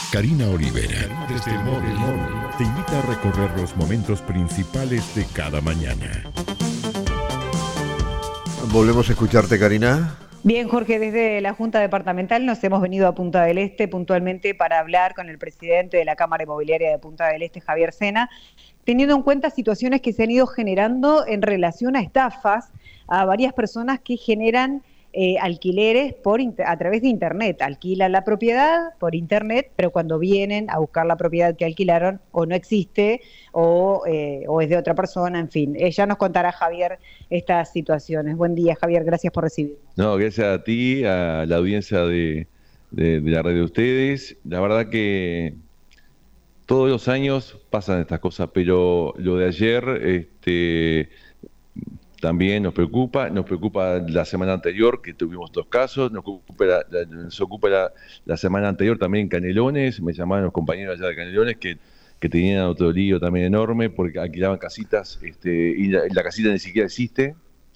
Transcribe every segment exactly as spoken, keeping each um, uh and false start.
Karina Olivera, desde el móvil, te invita a recorrer los momentos principales de cada mañana. Volvemos a escucharte, Karina. Bien, Jorge, desde la Junta Departamental nos hemos venido a Punta del Este puntualmente para hablar con el presidente de la Cámara Inmobiliaria de Punta del Este, Javier Sena, teniendo en cuenta situaciones que se han ido generando en relación a estafas a varias personas que generan eh, alquileres por a través de Internet. Alquilan la propiedad por Internet, pero cuando vienen a buscar la propiedad que alquilaron o no existe o, eh, o es de otra persona, en fin. Eh, ya nos contará Javier estas situaciones. Buen día, Javier, gracias por recibirnos. No, gracias a ti, a la audiencia de, de, de la red de ustedes. La verdad que todos los años pasan estas cosas, pero lo de ayer este, también nos preocupa. Nos preocupa la semana anterior, que tuvimos dos casos. Nos ocupa, la, la, nos ocupa la, la semana anterior también en Canelones. Me llamaban los compañeros allá de Canelones que, que tenían otro lío también enorme porque alquilaban casitas este, y la, la casita ni siquiera existe.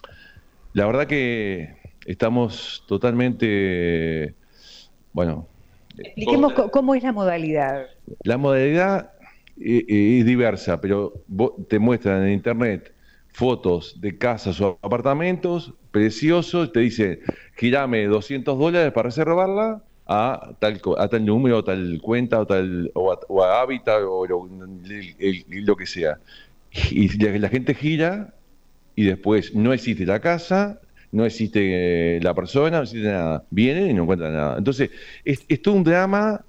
La verdad que estamos totalmente, bueno... Expliquemos cómo, cómo es la modalidad. La modalidad es, es diversa, pero vos te muestran en internet fotos de casas o apartamentos preciosos, te dice, girame doscientos dólares para reservarla a tal, a tal número, o tal cuenta, o, tal, o, a, o a Hábitat, o lo, el, el, lo que sea. Y la, la gente gira y después no existe la casa, no existe la persona, no existe nada. Vienen y no encuentran nada. Entonces, es, es todo un drama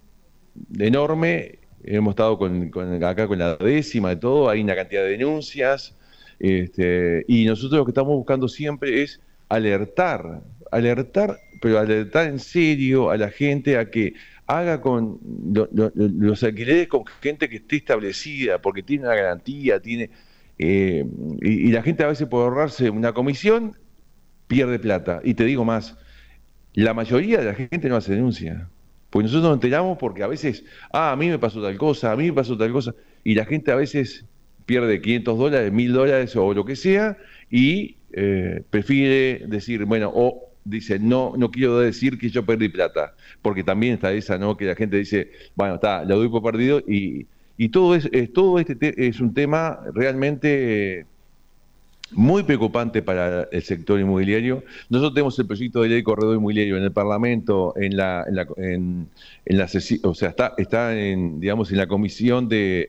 enorme. Hemos estado con, con, acá con la décima de todo, hay una cantidad de denuncias. Este, y nosotros lo que estamos buscando siempre es alertar, alertar, pero alertar en serio a la gente a que haga con lo, lo, los alquileres con gente que esté establecida, porque tiene una garantía, tiene eh, y, y la gente a veces por ahorrarse una comisión pierde plata. Y te digo más, la mayoría de la gente no hace denuncia, porque nosotros nos enteramos porque a veces, ah, a mí me pasó tal cosa, a mí me pasó tal cosa, y la gente a veces pierde quinientos dólares, mil dólares o lo que sea, y eh, prefiere decir, bueno, o dice, no, no quiero decir que yo perdí plata, porque también está esa, ¿no? Que la gente dice, bueno, está, lo doy por perdido, y, y todo, es, es, todo este te es un tema realmente eh, muy preocupante para el sector inmobiliario. Nosotros tenemos el proyecto de ley corredor inmobiliario en el Parlamento, en la, en la, en, en la o sea, está, está en, digamos, en la comisión de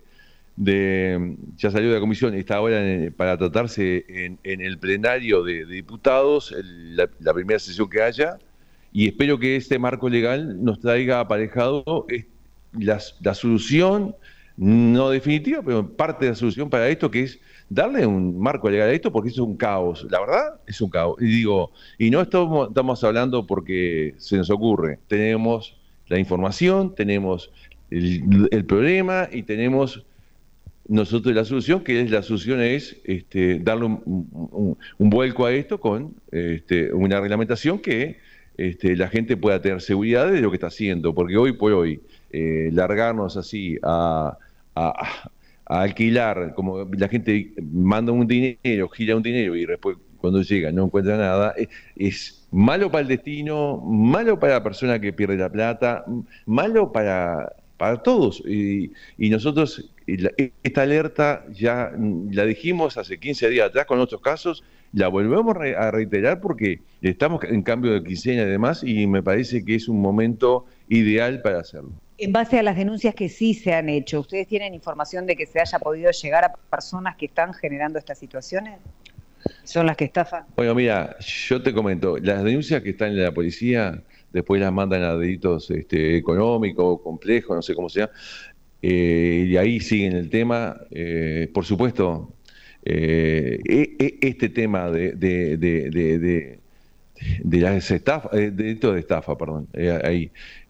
De, ya salió de la comisión, está ahora en, para tratarse en, en el plenario de, de diputados, el, la, la primera sesión que haya, y espero que este marco legal nos traiga aparejado es, la, la solución, no definitiva, pero parte de la solución para esto, que es darle un marco legal a esto, porque eso es un caos, la verdad es un caos. Y digo, y no estamos, estamos hablando porque se nos ocurre, tenemos la información, tenemos el, el problema y tenemos nosotros la solución, que es la solución es este, darle un, un, un vuelco a esto con este, una reglamentación que este, la gente pueda tener seguridad de lo que está haciendo, porque hoy por hoy eh, largarnos así a, a, a alquilar, como la gente manda un dinero, gira un dinero y después cuando llega no encuentra nada, es, es malo para el destino, malo para la persona que pierde la plata, malo para... para todos, y, y nosotros la, esta alerta ya la dijimos hace quince días atrás con otros casos, la volvemos re, a reiterar porque estamos en cambio de quincena y demás, y me parece que es un momento ideal para hacerlo. En base a las denuncias que sí se han hecho, ¿ustedes tienen información de que se haya podido llegar a personas que están generando estas situaciones? ¿Son las que estafan? Bueno, mira, yo te comento, las denuncias que están en la policía después las mandan a delitos este, económicos, complejos, no sé cómo sea, eh, y ahí siguen el tema. Eh, por supuesto, eh, este tema de, de, de, de, de, de las estafas, eh, delitos de estafa, perdón, eh, ahí,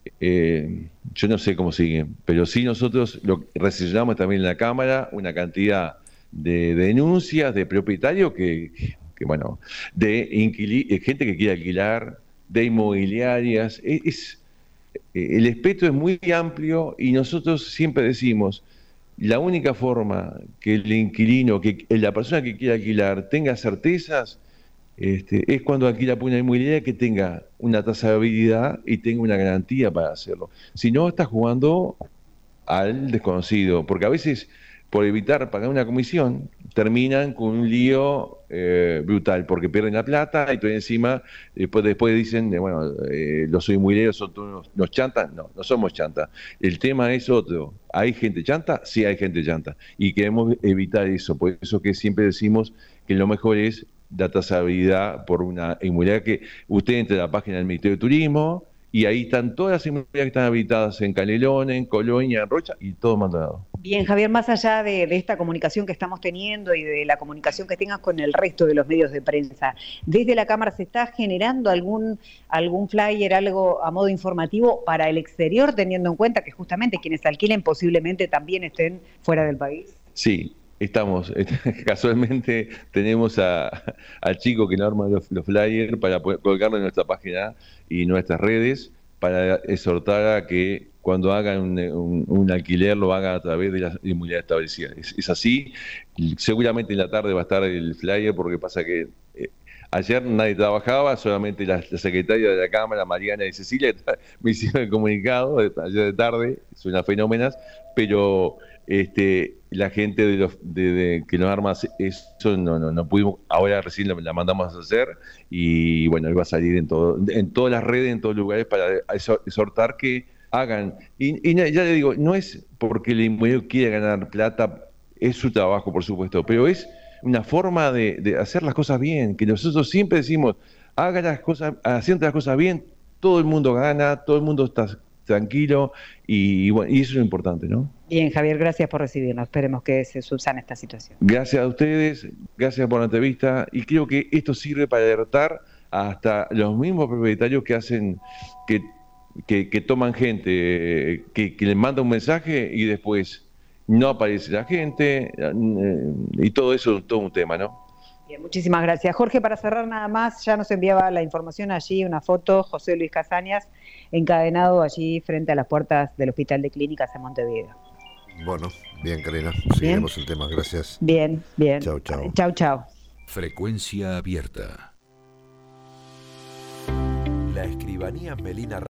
eh, yo no sé cómo siguen, pero sí nosotros lo recepcionamos también en la Cámara una cantidad de, de denuncias de propietarios que, que bueno, de inquili gente que quiere alquilar, de inmobiliarias, es, es, el espectro es muy amplio y nosotros siempre decimos, la única forma que el inquilino, que la persona que quiera alquilar tenga certezas, este, es cuando alquila por una inmobiliaria que tenga una trazabilidad y tenga una garantía para hacerlo. Si no, está jugando al desconocido, porque a veces por evitar pagar una comisión terminan con un lío eh, brutal, porque pierden la plata y todo encima después, después dicen, eh, bueno, eh, los inmobiliarios son todos unos, unos chantas. No, no somos chantas. El tema es otro. ¿Hay gente chanta? Sí, hay gente chanta. Y queremos evitar eso. Por eso que siempre decimos que lo mejor es la trazabilidad por una inmobiliaria, que usted entre a la página del Ministerio de Turismo y ahí están todas las inmobiliarias que están habilitadas en Canelones, en Colonia, en Rocha y todo Maldonado. Bien, Javier, más allá de, de esta comunicación que estamos teniendo y de la comunicación que tengas con el resto de los medios de prensa, ¿desde la Cámara se está generando algún, algún flyer, algo a modo informativo para el exterior, teniendo en cuenta que justamente quienes alquilen posiblemente también estén fuera del país? Sí. Estamos, casualmente tenemos a, al chico que nos arma los, los flyers para poder colgarlo en nuestra página y nuestras redes, para exhortar a que cuando hagan un, un, un alquiler lo hagan a través de las inmobiliarias establecidas. Es, es así, seguramente en la tarde va a estar el flyer, porque pasa que eh, ayer nadie trabajaba, solamente la, la secretaria de la Cámara, Mariana y Cecilia, me hicieron el comunicado de, ayer de tarde, son unas fenómenas, pero este, la gente de los, de, de, que nos arma eso no, no, no pudimos, ahora recién la, la mandamos a hacer y bueno, iba a salir en, todo, en todas las redes, en todos los lugares, para exhortar que hagan. Y, y ya le digo, no es porque el inmobiliario quiera ganar plata, es su trabajo, por supuesto, pero es una forma de, de hacer las cosas bien, que nosotros siempre decimos, hagan las cosas, haciendo las cosas bien, todo el mundo gana, todo el mundo está tranquilo y, y bueno, y eso es lo importante, ¿no? Bien, Javier, gracias por recibirnos. Esperemos que se subsane esta situación. Gracias a ustedes, gracias por la entrevista, y creo que esto sirve para alertar hasta los mismos propietarios que hacen, que, que, que toman gente, que, que les manda un mensaje y después no aparece la gente, y todo eso es todo un tema, ¿no? Bien, muchísimas gracias. Jorge, para cerrar nada más, ya nos enviaba la información allí, una foto, José Luis Casañas, encadenado allí frente a las puertas del Hospital de Clínicas en Montevideo. Bueno, bien, Karina, seguiremos el tema, gracias. Bien, bien. Chau, chau. Chau, chau. Frecuencia abierta. La escribanía Melina